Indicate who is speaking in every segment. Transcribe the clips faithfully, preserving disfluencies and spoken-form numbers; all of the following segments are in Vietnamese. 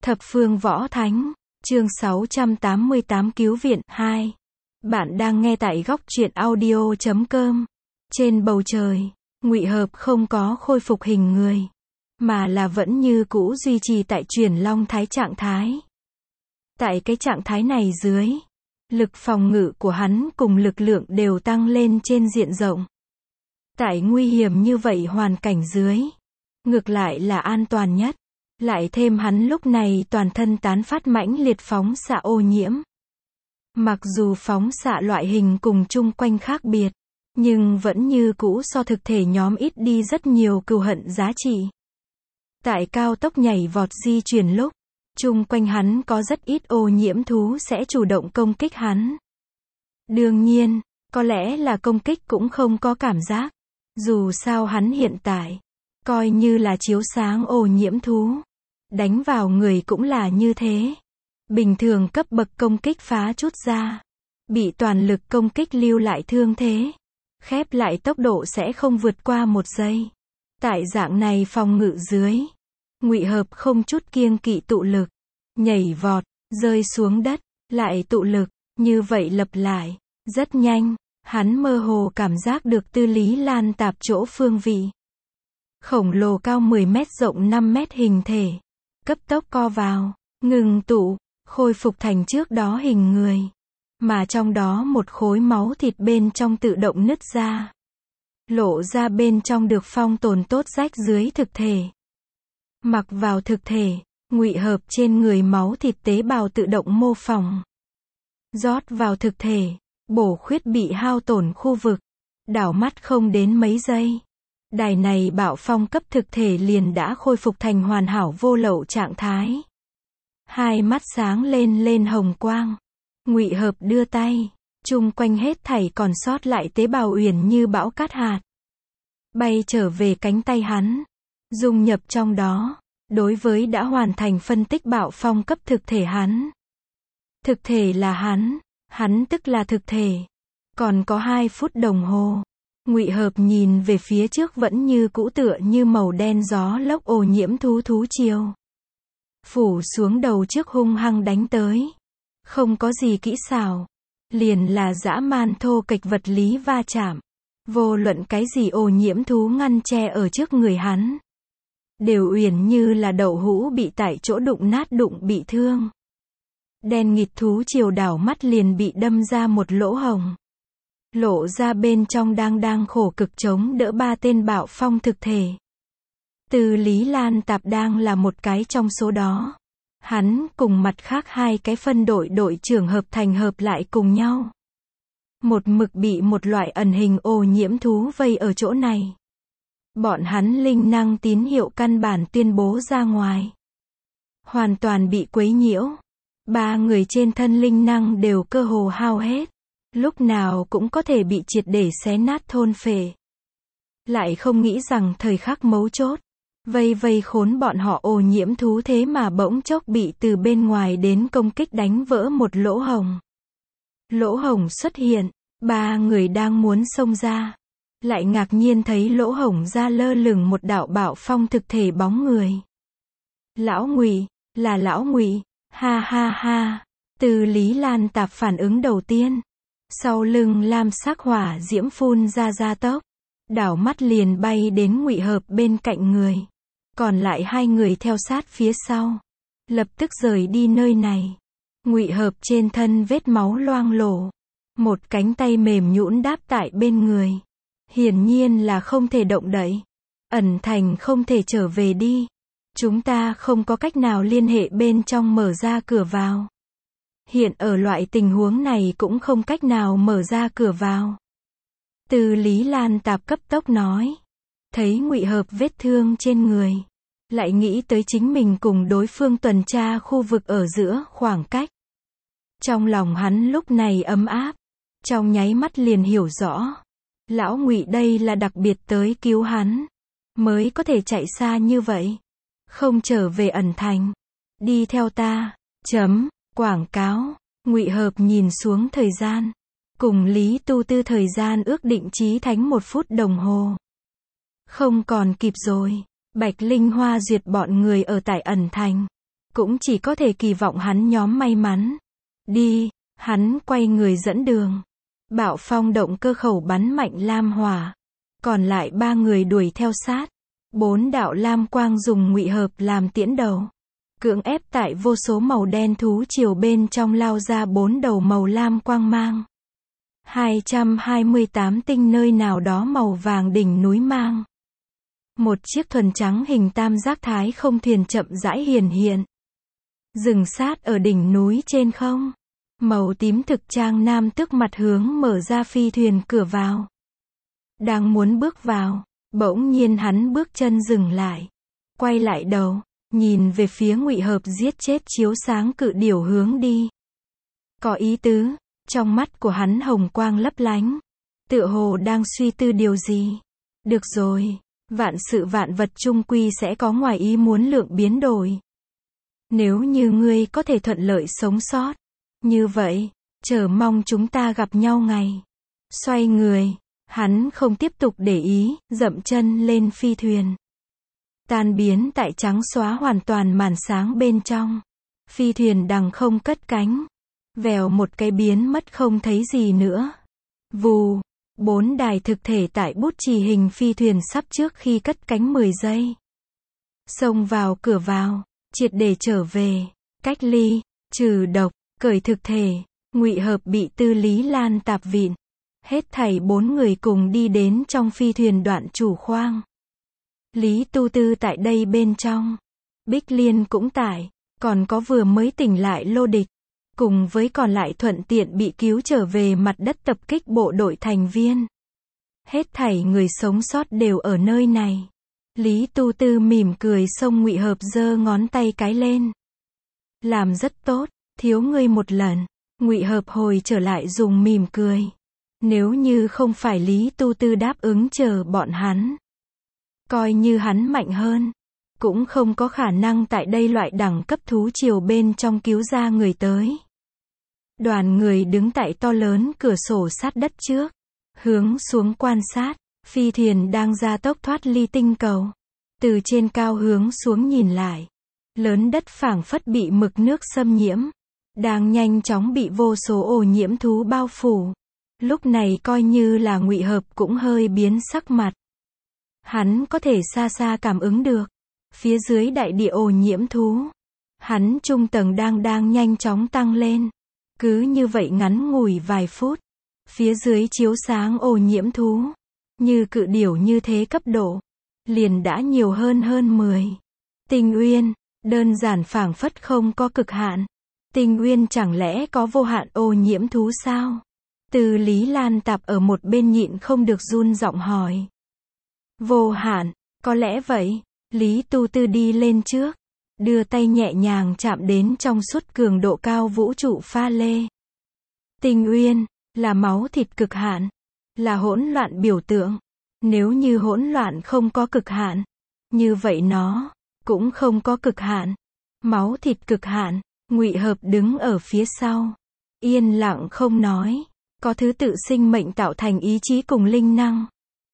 Speaker 1: Thập phương võ thánh, chương sáu trăm tám mươi tám cứu viện, hai. Bạn đang nghe tại góc truyện audio chấm com. Trên bầu trời, Ngụy Hợp không có khôi phục hình người, mà là vẫn như cũ duy trì tại chuyển long thái trạng thái. Tại cái trạng thái này dưới, lực phòng ngự của hắn cùng lực lượng đều tăng lên trên diện rộng. Tại nguy hiểm như vậy hoàn cảnh dưới, ngược lại là an toàn nhất. Lại thêm hắn lúc này toàn thân tán phát mãnh liệt phóng xạ ô nhiễm. Mặc dù phóng xạ loại hình cùng chung quanh khác biệt, nhưng vẫn như cũ so thực thể nhóm ít đi rất nhiều cừu hận giá trị. Tại cao tốc nhảy vọt di chuyển lúc, chung quanh hắn có rất ít ô nhiễm thú sẽ chủ động công kích hắn. Đương nhiên, có lẽ là công kích cũng không có cảm giác. Dù sao hắn hiện tại coi như là chiếu sáng ô nhiễm thú. Đánh vào người cũng là như thế. Bình thường cấp bậc công kích phá chút ra. Bị toàn lực công kích lưu lại thương thế. Khép lại tốc độ sẽ không vượt qua một giây. Tại dạng này phòng ngự dưới. Ngụy Hợp không chút kiêng kỵ tụ lực. Nhảy vọt, rơi xuống đất, lại tụ lực. Như vậy lặp lại. Rất nhanh, hắn mơ hồ cảm giác được Tư Lý Lan Tạp chỗ phương vị. Khổng lồ cao mười mét rộng năm mét hình thể. Cấp tốc co vào, ngừng tụ, khôi phục thành trước đó hình người. Mà trong đó một khối máu thịt bên trong tự động nứt ra. Lộ ra bên trong được phong tồn tốt rách dưới thực thể. Mặc vào thực thể, Ngụy Hợp trên người máu thịt tế bào tự động mô phỏng. Rót vào thực thể, bổ khuyết bị hao tổn khu vực. Đảo mắt không đến mấy giây. Đài này bạo phong cấp thực thể liền đã khôi phục thành hoàn hảo vô lậu trạng thái. Hai mắt sáng lên lên hồng quang. Ngụy Hợp đưa tay, chung quanh hết thảy còn sót lại tế bào uyển như bão cát hạt. Bay trở về cánh tay hắn, dung nhập trong đó, đối với đã hoàn thành phân tích bạo phong cấp thực thể hắn. Thực thể là hắn, hắn tức là thực thể. Còn có hai phút đồng hồ. Ngụy Hợp nhìn về phía trước vẫn như cũ tựa như màu đen gió lốc ô nhiễm thú thú chiều. Phủ xuống đầu trước hung hăng đánh tới. Không có gì kỹ xảo. Liền là dã man thô kịch vật lý va chạm. Vô luận cái gì ô nhiễm thú ngăn che ở trước người hắn. Đều uyển như là đậu hũ bị tại chỗ đụng nát đụng bị thương. Đen nghịt thú chiều đảo mắt liền bị đâm ra một lỗ hổng. Lộ ra bên trong đang đang khổ cực chống đỡ ba tên bạo phong thực thể. Tư Lý Lan Tạp đang là một cái trong số đó. Hắn cùng mặt khác hai cái phân đội đội trưởng hợp thành hợp lại cùng nhau. Một mực bị một loại ẩn hình ô nhiễm thú vây ở chỗ này. Bọn hắn linh năng tín hiệu căn bản tuyên bố ra ngoài. Hoàn toàn bị quấy nhiễu. Ba người trên thân linh năng đều cơ hồ hao hết. Lúc nào cũng có thể bị triệt để xé nát thôn phệ. Lại không nghĩ rằng thời khắc mấu chốt, vây vây khốn bọn họ ô nhiễm thú thế mà bỗng chốc bị từ bên ngoài đến công kích đánh vỡ một lỗ hổng. Lỗ hổng xuất hiện, ba người đang muốn xông ra. Lại ngạc nhiên thấy lỗ hổng ra lơ lửng một đạo bạo phong thực thể bóng người. Lão Ngụy, là Lão Ngụy, ha ha ha. Tư Lý Lan Tạp phản ứng đầu tiên. Sau lưng lam sắc hỏa diễm phun ra gia tốc, đảo mắt liền bay đến Ngụy Hợp bên cạnh người. Còn lại hai người theo sát phía sau, lập tức rời đi nơi này. Ngụy Hợp trên thân vết máu loang lổ, một cánh tay mềm nhũn đáp tại bên người. Hiển nhiên là không thể động đậy. Ẩn thành không thể trở về đi. Chúng ta không có cách nào liên hệ bên trong mở ra cửa vào. Hiện ở loại tình huống này cũng không cách nào mở ra cửa vào. Tư Lý Lan Tạp cấp tốc nói. Thấy Ngụy Hợp vết thương trên người. Lại nghĩ tới chính mình cùng đối phương tuần tra khu vực ở giữa khoảng cách. Trong lòng hắn lúc này ấm áp. Trong nháy mắt liền hiểu rõ. Lão Ngụy đây là đặc biệt tới cứu hắn. Mới có thể chạy xa như vậy. Không trở về ẩn thành. Đi theo ta. Chấm. Quảng cáo. Ngụy Hợp nhìn xuống thời gian. Cùng Lý Tu Tư thời gian ước định chí thánh một phút đồng hồ. Không còn kịp rồi. Bạch Linh Hoa duyệt bọn người ở tại ẩn thành. cũng chỉ có thể kỳ vọng hắn nhóm may mắn. Đi, hắn quay người dẫn đường. Bạo phong động cơ khẩu bắn mạnh lam hỏa. Còn lại ba người đuổi theo sát. Bốn đạo lam quang dùng ngụy hợp làm tiễn đầu. Cưỡng ép tại vô số màu đen thú triều bên trong lao ra bốn đầu màu lam quang mang. hai trăm hai mươi tám tinh nơi nào đó màu vàng đỉnh núi mang. Một chiếc thuần trắng hình tam giác thái không thuyền chậm rãi hiển hiện. Dừng sát ở đỉnh núi trên không. Màu tím thực trang nam tước mặt hướng mở ra phi thuyền cửa vào. Đang muốn bước vào, bỗng nhiên hắn bước chân dừng lại. Quay lại đầu, nhìn về phía ngụy hợp giết chết chiếu sáng cự điểu hướng đi. Có ý tứ, trong mắt của hắn hồng quang lấp lánh. Tựa hồ đang suy tư điều gì. Được rồi, vạn sự vạn vật chung quy sẽ có ngoài ý muốn lượng biến đổi. Nếu như ngươi có thể thuận lợi sống sót, như vậy, chờ mong chúng ta gặp nhau ngày. Xoay người, hắn không tiếp tục để ý, dậm chân lên phi thuyền. Tan biến tại trắng xóa hoàn toàn màn sáng bên trong. Phi thuyền đằng không cất cánh. Vèo một cái biến mất không thấy gì nữa. Vù, bốn đài thực thể tại bút chì hình phi thuyền sắp trước khi cất cánh mười giây. Xông vào cửa vào, triệt để trở về, cách ly, trừ độc, cởi thực thể, ngụy hợp bị Tư Lý Lan tạp vịn. Hết thảy bốn người cùng đi đến trong phi thuyền đoạn chủ khoang. Lý Tu Tư tại đây bên trong. Bích Liên cũng tại, còn có vừa mới tỉnh lại Lô Địch. Cùng với còn lại thuận tiện bị cứu trở về mặt đất tập kích bộ đội thành viên. Hết thảy người sống sót đều ở nơi này. Lý Tu Tư mỉm cười xông ngụy hợp giơ ngón tay cái lên. Làm rất tốt, thiếu ngươi một lần. Ngụy hợp hồi trở lại dùng mỉm cười. Nếu như không phải Lý Tu Tư đáp ứng chờ bọn hắn. Coi như hắn mạnh hơn. Cũng không có khả năng tại đây loại đẳng cấp thú triều bên trong cứu ra người tới. Đoàn người đứng tại to lớn cửa sổ sát đất trước. Hướng xuống quan sát. Phi thuyền đang gia tốc thoát ly tinh cầu. Từ trên cao hướng xuống nhìn lại. Lớn đất phảng phất bị mực nước xâm nhiễm. Đang nhanh chóng bị vô số ô nhiễm thú bao phủ. Lúc này coi như là ngụy hợp cũng hơi biến sắc mặt. Hắn có thể xa xa cảm ứng được. Phía dưới đại địa ô nhiễm thú. Hắn trung tầng đang đang nhanh chóng tăng lên. Cứ như vậy ngắn ngủi vài phút. Phía dưới chiếu sáng ô nhiễm thú. Như cự điểu như thế cấp độ. Liền đã nhiều hơn hơn mười. Tinh Uyên, đơn giản phảng phất không có cực hạn. Tinh Uyên chẳng lẽ có vô hạn ô nhiễm thú sao? Từ Lý Lan tạp ở một bên nhịn không được run giọng hỏi. Vô hạn, có lẽ vậy. Lý Tu Tư đi lên trước. Đưa tay nhẹ nhàng chạm đến trong suốt cường độ cao vũ trụ pha lê. Tinh Uyên, là máu thịt cực hạn. Là hỗn loạn biểu tượng. Nếu như hỗn loạn không có cực hạn. Như vậy nó, cũng không có cực hạn. Máu thịt cực hạn. Ngụy hợp đứng ở phía sau. Yên lặng không nói. Có thứ tự sinh mệnh tạo thành ý chí cùng linh năng.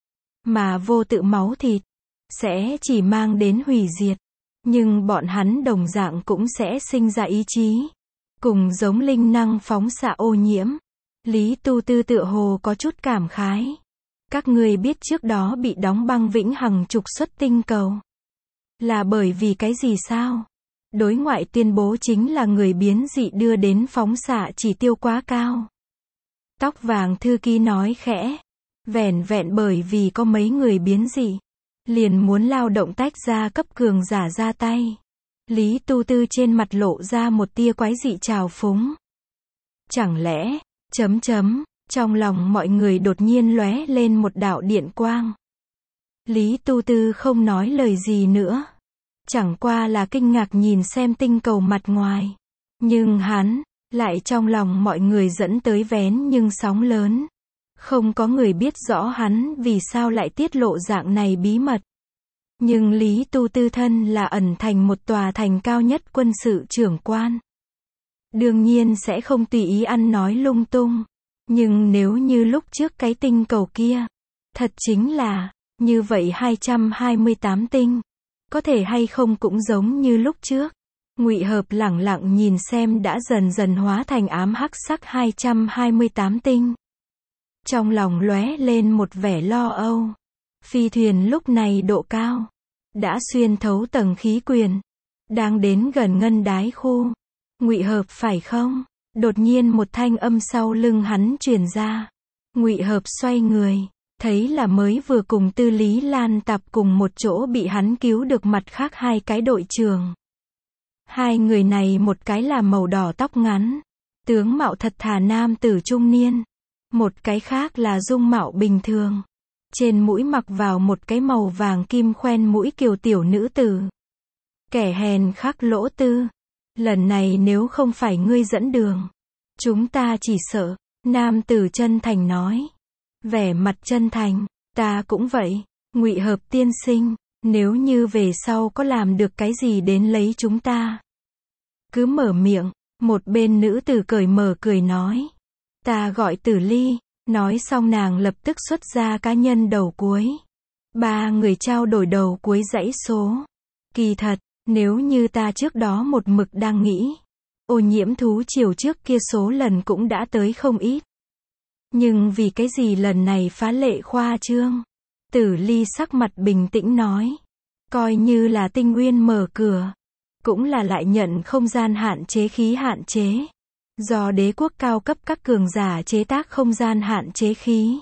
Speaker 1: Mà vô tự máu thịt. Sẽ chỉ mang đến hủy diệt. Nhưng bọn hắn đồng dạng cũng sẽ sinh ra ý chí. Cùng giống linh năng phóng xạ ô nhiễm. Lý Tu Tư tựa hồ có chút cảm khái. Các ngươi biết trước đó bị đóng băng vĩnh hằng trục xuất tinh cầu. Là bởi vì cái gì sao? Đối ngoại tuyên bố chính là người biến dị đưa đến phóng xạ chỉ tiêu quá cao. Tóc vàng thư ký nói khẽ. Vẻn vẹn bởi vì có mấy người biến dị. Liền muốn lao động tách ra cấp cường giả ra tay. Lý Tu Tư trên mặt lộ ra một tia quái dị trào phúng. Chẳng lẽ, chấm chấm, trong lòng mọi người đột nhiên lóe lên một đạo điện quang. Lý Tu Tư không nói lời gì nữa. Chẳng qua là kinh ngạc nhìn xem tinh cầu mặt ngoài. Nhưng hắn, lại trong lòng mọi người dẫn tới vén nhưng sóng lớn. Không có người biết rõ hắn vì sao lại tiết lộ dạng này bí mật. Nhưng Lý Tu Tư thân là ẩn thành một tòa thành cao nhất quân sự trưởng quan. Đương nhiên sẽ không tùy ý ăn nói lung tung. Nhưng nếu như lúc trước cái tinh cầu kia, thật chính là, như vậy hai trăm hai mươi tám tinh. Có thể hay không cũng giống như lúc trước. Ngụy Hợp lẳng lặng nhìn xem đã dần dần hóa thành ám hắc sắc hai trăm hai mươi tám tinh. Trong lòng lóe lên một vẻ lo âu. Phi thuyền lúc này độ cao đã xuyên thấu tầng khí quyển, đang đến gần ngân đái khu. Ngụy Hợp phải không? Đột nhiên một thanh âm sau lưng hắn truyền ra. Ngụy Hợp xoay người, thấy là mới vừa cùng Tư Lý Lan Tạp cùng một chỗ bị hắn cứu được mặt khác hai cái đội trưởng. Hai người này một cái là màu đỏ tóc ngắn, tướng mạo thật thà nam tử trung niên, một cái khác là dung mạo bình thường, trên mũi mặc vào một cái màu vàng kim khoen mũi kiều tiểu nữ tử. Kẻ hèn Khắc Lỗ Tư, lần này nếu không phải ngươi dẫn đường, chúng ta chỉ sợ. Nam tử chân thành nói, vẻ mặt chân thành, ta cũng vậy. Ngụy Hợp tiên sinh, nếu như về sau có làm được cái gì đến lấy chúng ta, cứ mở miệng. Một bên nữ tử cởi mở cười nói, ta gọi Tử Ly. Nói xong nàng lập tức xuất ra cá nhân đầu cuối. Ba người trao đổi đầu cuối dãy số. Kỳ thật, nếu như ta trước đó một mực đang nghĩ, ô nhiễm thú triều trước kia số lần cũng đã tới không ít. Nhưng vì cái gì lần này phá lệ khoa trương? Tử Ly sắc mặt bình tĩnh nói, coi như là tinh nguyên mở cửa, cũng là lại nhận không gian hạn chế khí hạn chế. Do đế quốc cao cấp các cường giả chế tác không gian hạn chế khí.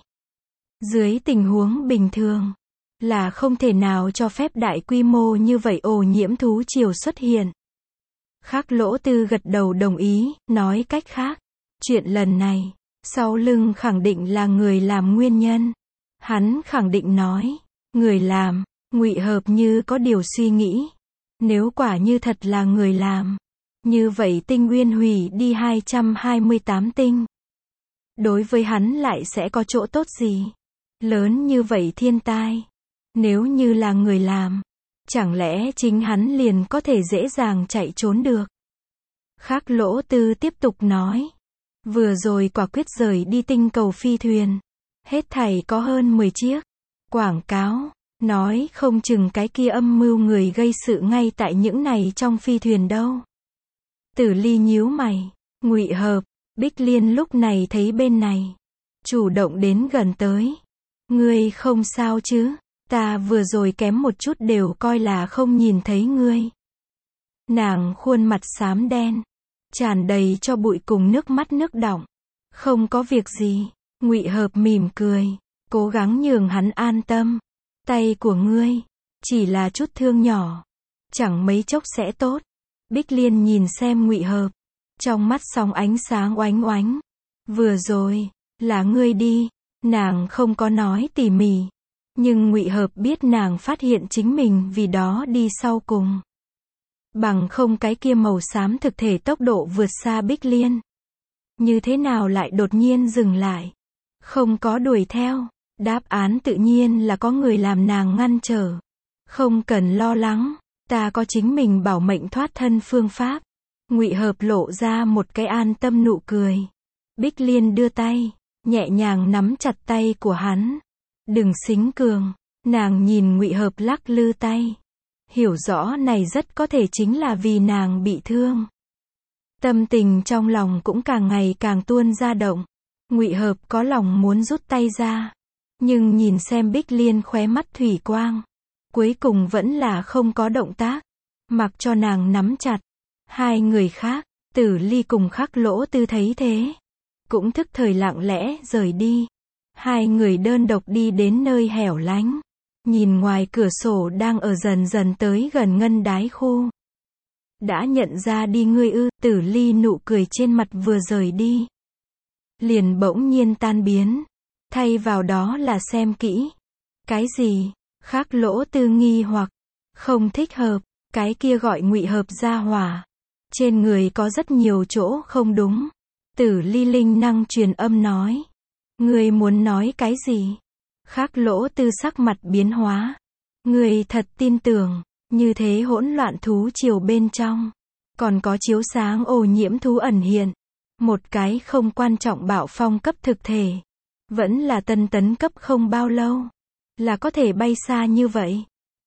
Speaker 1: Dưới tình huống bình thường, là không thể nào cho phép đại quy mô như vậy ô nhiễm thú triều xuất hiện. Khắc Lỗ Tư gật đầu đồng ý, nói cách khác, chuyện lần này, sau lưng khẳng định là người làm nguyên nhân. Hắn khẳng định nói, người làm. Ngụy Hợp như có điều suy nghĩ. Nếu quả như thật là người làm, như vậy tinh nguyên hủy đi hai trăm hai mươi tám tinh. Đối với hắn lại sẽ có chỗ tốt gì? Lớn như vậy thiên tai. Nếu như là người làm, chẳng lẽ chính hắn liền có thể dễ dàng chạy trốn được? Khắc Lỗ Tư tiếp tục nói, vừa rồi quả quyết rời đi tinh cầu phi thuyền, hết thảy có hơn mười chiếc. Quảng cáo, nói không chừng cái kia âm mưu người gây sự ngay tại những này trong phi thuyền đâu. Tử Ly nhíu mày, Ngụy Hợp, Bích Liên lúc này thấy bên này, chủ động đến gần tới. Ngươi không sao chứ? Ta vừa rồi kém một chút đều coi là không nhìn thấy ngươi. Nàng khuôn mặt xám đen, tràn đầy cho bụi cùng nước mắt nước đọng. Không có việc gì. Ngụy Hợp mỉm cười, cố gắng nhường hắn an tâm. Tay của ngươi, chỉ là chút thương nhỏ, chẳng mấy chốc sẽ tốt. Bích Liên nhìn xem Ngụy Hợp, trong mắt sóng ánh sáng oánh oánh. Vừa rồi, là ngươi đi. Nàng không có nói tỉ mỉ, nhưng Ngụy Hợp biết nàng phát hiện chính mình vì đó đi sau cùng. Bằng không cái kia màu xám thực thể tốc độ vượt xa Bích Liên. Như thế nào lại đột nhiên dừng lại? Không có đuổi theo. Đáp án tự nhiên là có người làm nàng ngăn trở. Không cần lo lắng, ta có chính mình bảo mệnh thoát thân phương pháp. Ngụy Hợp lộ ra một cái an tâm nụ cười. Bích Liên đưa tay, nhẹ nhàng nắm chặt tay của hắn. Đừng xính cường. Nàng nhìn Ngụy Hợp lắc lư tay, hiểu rõ này rất có thể chính là vì nàng bị thương. Tâm tình trong lòng cũng càng ngày càng tuôn ra động. Ngụy Hợp có lòng muốn rút tay ra, nhưng nhìn xem Bích Liên khóe mắt thủy quang, cuối cùng vẫn là không có động tác, mặc cho nàng nắm chặt. Hai người khác, Tử Ly cùng Khắc Lỗ Tư thấy thế, cũng thức thời lặng lẽ rời đi. Hai người đơn độc đi đến nơi hẻo lánh, nhìn ngoài cửa sổ đang ở dần dần tới gần ngân đái khu. Đã nhận ra đi ngươi ư? Tử Ly nụ cười trên mặt vừa rời đi, liền bỗng nhiên tan biến, thay vào đó là xem kỹ. Cái gì? Khắc Lỗ Tư nghi hoặc, không thích hợp, cái kia gọi Ngụy Hợp gia hỏa, trên người có rất nhiều chỗ không đúng. Tử Ly linh năng truyền âm nói, ngươi muốn nói cái gì? Khắc Lỗ Tư sắc mặt biến hóa, ngươi thật tin tưởng, như thế hỗn loạn thú triều bên trong, còn có chiếu sáng ô nhiễm thú ẩn hiện, một cái không quan trọng bạo phong cấp thực thể, vẫn là tân tấn cấp không bao lâu, là có thể bay xa như vậy.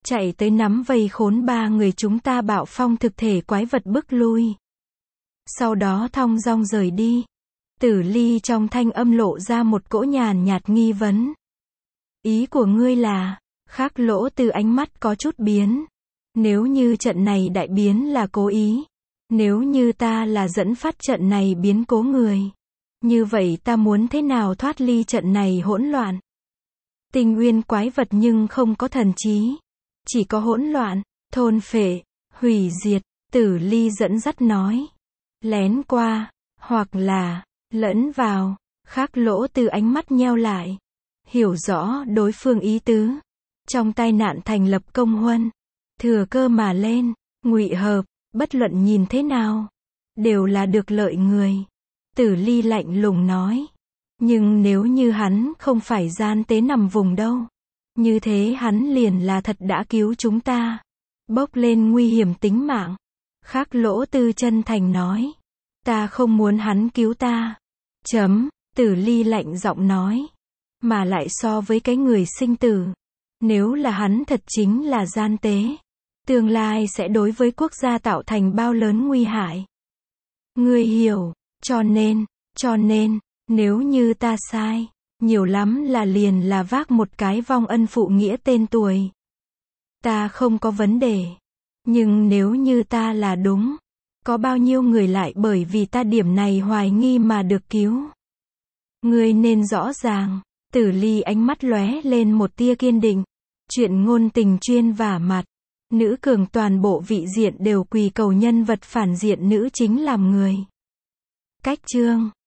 Speaker 1: chạy tới nắm vây khốn ba người chúng ta bạo phong thực thể quái vật bức lui. Sau đó thong dong rời đi. Tử Ly trong thanh âm lộ ra một cỗ nhàn nhạt nghi vấn. Ý của ngươi là, Khắc Lỗ Tư ánh mắt có chút biến. Nếu như trận này đại biến là cố ý, nếu như ta là dẫn phát trận này biến cố người, như vậy ta muốn thế nào thoát ly trận này hỗn loạn? Tinh nguyên quái vật nhưng không có thần trí, chỉ có hỗn loạn, thôn phệ, hủy diệt. Tử Ly dẫn dắt nói, lén qua, hoặc là lẫn vào. Khắc Lỗ Tư ánh mắt nheo lại, hiểu rõ đối phương ý tứ. Trong tai nạn thành lập công huân, thừa cơ mà lên, ngụy hợp, bất luận nhìn thế nào, đều là được lợi người. Tử Ly lạnh lùng nói, nhưng nếu như hắn không phải gian tế nằm vùng đâu, như thế hắn liền là thật đã cứu chúng ta, bốc lên nguy hiểm tính mạng. Khắc Lỗ Tư chân thành nói, ta không muốn hắn cứu ta. Chấm, Tử Ly lạnh giọng nói, mà lại so với cái người sinh tử, nếu là hắn thật chính là gian tế, tương lai sẽ đối với quốc gia tạo thành bao lớn nguy hại. Ngươi hiểu, cho nên, cho nên, nếu như ta sai, nhiều lắm là liền là vác một cái vong ân phụ nghĩa tên tuổi. Ta không có vấn đề. Nhưng nếu như ta là đúng, có bao nhiêu người lại bởi vì ta điểm này hoài nghi mà được cứu? Ngươi nên rõ ràng. Tử Ly ánh mắt lóe lên một tia kiên định. Chuyện ngôn tình chuyên vả mặt. Nữ cường toàn bộ vị diện đều quỳ cầu nhân vật phản diện nữ chính làm người. Cách chương